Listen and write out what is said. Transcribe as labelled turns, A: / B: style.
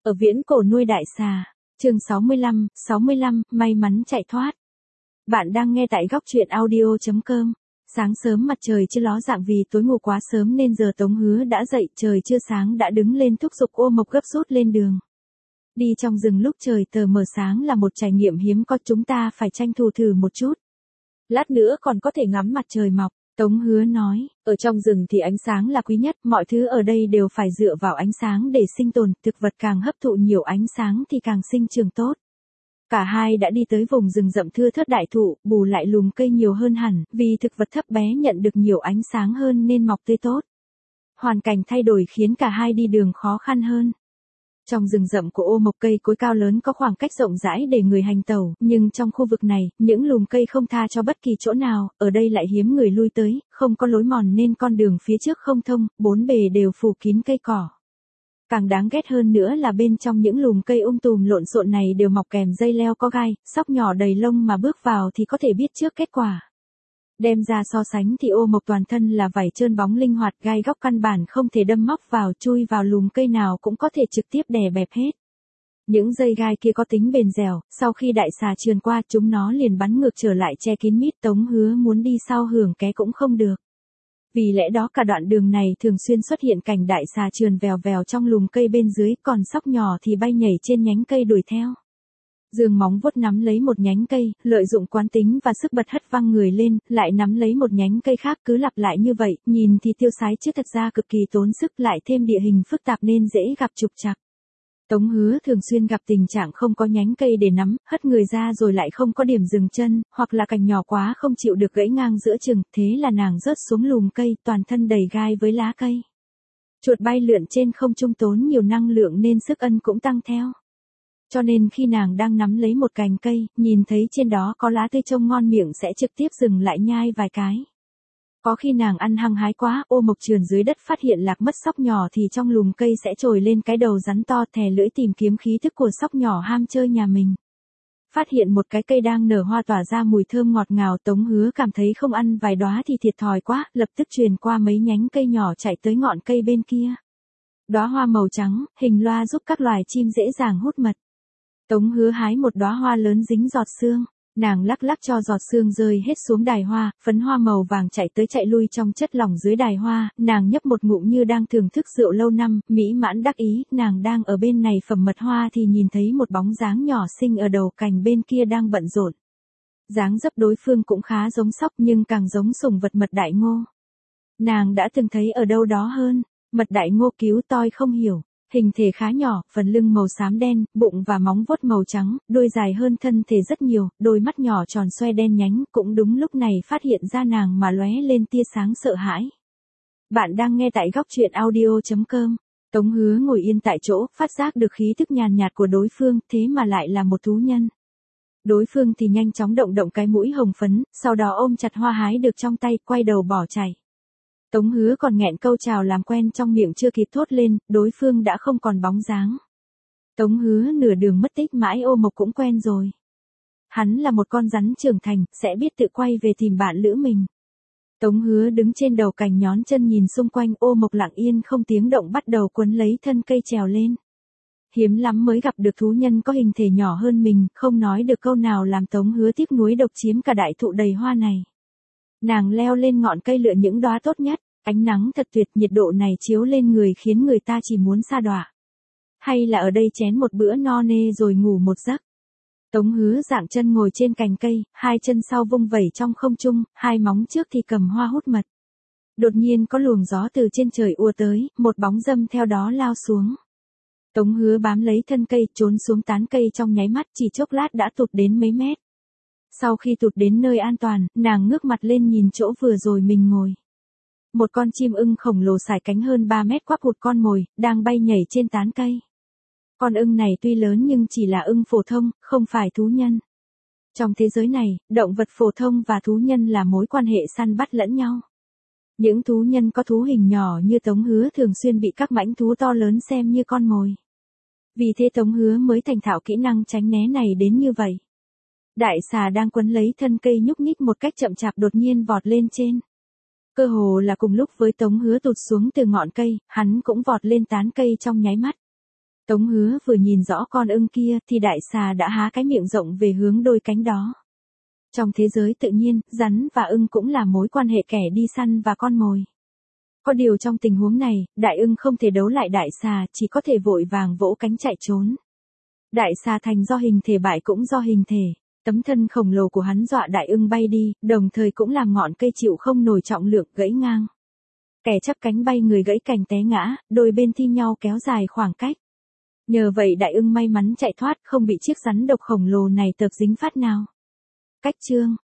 A: Ở viễn cổ nuôi đại xà. Chương 65, may mắn chạy thoát. Bạn đang nghe tại góc truyện audio.com. Sáng sớm mặt trời chưa ló dạng vì tối ngủ quá sớm nên giờ Tống Hứa đã dậy, trời chưa sáng đã đứng lên thúc giục Ô Mộc gấp rút lên đường. Đi trong rừng lúc trời tờ mờ sáng là một trải nghiệm hiếm có, chúng ta phải tranh thủ thử một chút. Lát nữa còn có thể ngắm mặt trời mọc. Tống Hứa nói, ở trong rừng thì ánh sáng là quý nhất, mọi thứ ở đây đều phải dựa vào ánh sáng để sinh tồn, thực vật càng hấp thụ nhiều ánh sáng thì càng sinh trưởng tốt. Cả hai đã đi tới vùng rừng rậm thưa thớt đại thụ, bù lại lùm cây nhiều hơn hẳn, vì thực vật thấp bé nhận được nhiều ánh sáng hơn nên mọc tươi tốt. Hoàn cảnh thay đổi khiến cả hai đi đường khó khăn hơn. Trong rừng rậm của Ô Mộc cây cối cao lớn có khoảng cách rộng rãi để người hành tẩu, nhưng trong khu vực này, những lùm cây không tha cho bất kỳ chỗ nào, ở đây lại hiếm người lui tới, không có lối mòn nên con đường phía trước không thông, bốn bề đều phủ kín cây cỏ. Càng đáng ghét hơn nữa là bên trong những lùm cây tùm lộn xộn này đều mọc kèm dây leo có gai, sóc nhỏ đầy lông mà bước vào thì có thể biết trước kết quả. Đem ra so sánh thì Ô Mộc toàn thân là vảy trơn bóng linh hoạt, gai góc căn bản không thể đâm móc vào, chui vào lùm cây nào cũng có thể trực tiếp đè bẹp hết. Những dây gai kia có tính bền dẻo, sau khi đại xà trườn qua chúng nó liền bắn ngược trở lại che kín mít. Tống Hứa muốn đi sau hưởng ké cũng không được. Vì lẽ đó cả đoạn đường này thường xuyên xuất hiện cảnh đại xà trườn vèo vèo trong lùm cây bên dưới, còn sóc nhỏ thì bay nhảy trên nhánh cây đuổi theo. Giương móng vuốt nắm lấy một nhánh cây, lợi dụng quán tính và sức bật hất văng người lên, lại nắm lấy một nhánh cây khác, cứ lặp lại như vậy, nhìn thì tiêu sái chứ thật ra cực kỳ tốn sức, lại thêm địa hình phức tạp nên dễ gặp trục trặc. Tống Hứa thường xuyên gặp tình trạng không có nhánh cây để nắm, hất người ra rồi lại không có điểm dừng chân, hoặc là cành nhỏ quá không chịu được gãy ngang giữa chừng, thế là nàng rớt xuống lùm cây, toàn thân đầy gai với lá cây. Chuột bay lượn trên không trung tốn nhiều năng lượng nên sức ân cũng tăng theo. Cho nên khi nàng đang nắm lấy một cành cây, nhìn thấy trên đó có lá tươi trông ngon miệng sẽ trực tiếp dừng lại nhai vài cái. Có khi nàng ăn hăng hái quá, Ô Mộc trườn dưới đất phát hiện lạc mất sóc nhỏ thì trong lùm cây sẽ trồi lên cái đầu rắn to, thè lưỡi tìm kiếm khí thức của sóc nhỏ ham chơi nhà mình. Phát hiện một cái cây đang nở hoa tỏa ra mùi thơm ngọt ngào, Tống Hứa cảm thấy không ăn vài đóa thì thiệt thòi quá, lập tức truyền qua mấy nhánh cây nhỏ chạy tới ngọn cây bên kia. Đóa hoa màu trắng, hình loa giúp các loài chim dễ dàng hút mật. Tống Hứa hái một đóa hoa lớn dính giọt sương, nàng lắc lắc cho giọt sương rơi hết xuống đài hoa, phấn hoa màu vàng chạy tới chạy lui trong chất lỏng dưới đài hoa, nàng nhấp một ngụm như đang thưởng thức rượu lâu năm, mỹ mãn đắc ý, nàng đang ở bên này phẩm mật hoa thì nhìn thấy một bóng dáng nhỏ xinh ở đầu cành bên kia đang bận rộn. Dáng dấp đối phương cũng khá giống sóc nhưng càng giống sủng vật Mật Đại Ngô. Nàng đã từng thấy ở đâu đó hơn, Mật Đại Ngô cứu toi không hiểu. Hình thể khá nhỏ, phần lưng màu xám đen, bụng và móng vuốt màu trắng, đuôi dài hơn thân thể rất nhiều, đôi mắt nhỏ tròn xoe đen nhánh, cũng đúng lúc này phát hiện ra nàng mà lóe lên tia sáng sợ hãi. Bạn đang nghe tại góc truyện audio.com. Tống Hứa ngồi yên tại chỗ, phát giác được khí thức nhàn nhạt của đối phương, thế mà lại là một thú nhân. Đối phương thì nhanh chóng động cái mũi hồng phấn, sau đó ôm chặt hoa hái được trong tay, quay đầu bỏ chạy. Tống Hứa còn nghẹn câu chào làm quen trong miệng chưa kịp thốt lên, đối phương đã không còn bóng dáng. Tống Hứa nửa đường mất tích mãi, Ô Mộc cũng quen rồi. Hắn là một con rắn trưởng thành, sẽ biết tự quay về tìm bạn lữ mình. Tống Hứa đứng trên đầu cành nhón chân nhìn xung quanh, Ô Mộc lặng yên không tiếng động bắt đầu quấn lấy thân cây trèo lên. Hiếm lắm mới gặp được thú nhân có hình thể nhỏ hơn mình, không nói được câu nào làm Tống Hứa tiếc nuối độc chiếm cả đại thụ đầy hoa này. Nàng leo lên ngọn cây lựa những đóa tốt nhất, ánh nắng thật tuyệt, nhiệt độ này chiếu lên người khiến người ta chỉ muốn sa đọa. Hay là ở đây chén một bữa no nê rồi ngủ một giấc. Tống Hứa dạng chân ngồi trên cành cây, hai chân sau vung vẩy trong không trung, hai móng trước thì cầm hoa hút mật. Đột nhiên có luồng gió từ trên trời ùa tới, một bóng dâm theo đó lao xuống. Tống Hứa bám lấy thân cây, trốn xuống tán cây trong nháy mắt, chỉ chốc lát đã tụt đến mấy mét. Sau khi tụt đến nơi an toàn, nàng ngước mặt lên nhìn chỗ vừa rồi mình ngồi. Một con chim ưng khổng lồ sải cánh hơn 3 mét quắp hụt con mồi, đang bay nhảy trên tán cây. Con ưng này tuy lớn nhưng chỉ là ưng phổ thông, không phải thú nhân. Trong thế giới này, động vật phổ thông và thú nhân là mối quan hệ săn bắt lẫn nhau. Những thú nhân có thú hình nhỏ như Tống Hứa thường xuyên bị các mãnh thú to lớn xem như con mồi. Vì thế Tống Hứa mới thành thạo kỹ năng tránh né này đến như vậy. Đại xà đang quấn lấy thân cây nhúc nhích một cách chậm chạp đột nhiên vọt lên trên. Cơ hồ là cùng lúc với Tống Hứa tụt xuống từ ngọn cây, hắn cũng vọt lên tán cây trong nháy mắt. Tống Hứa vừa nhìn rõ con ưng kia thì đại xà đã há cái miệng rộng về hướng đôi cánh đó. Trong thế giới tự nhiên, rắn và ưng cũng là mối quan hệ kẻ đi săn và con mồi. Có điều trong tình huống này, đại ưng không thể đấu lại đại xà, chỉ có thể vội vàng vỗ cánh chạy trốn. Đại xà thành do hình thể bại cũng do hình thể. Tấm thân khổng lồ của hắn dọa đại ưng bay đi, đồng thời cũng làm ngọn cây chịu không nổi trọng lượng gãy ngang. Kẻ chắp cánh bay người gãy cành té ngã, đôi bên thi nhau kéo dài khoảng cách. Nhờ vậy đại ưng may mắn chạy thoát, không bị chiếc rắn độc khổng lồ này tợp dính phát nào. Cách chương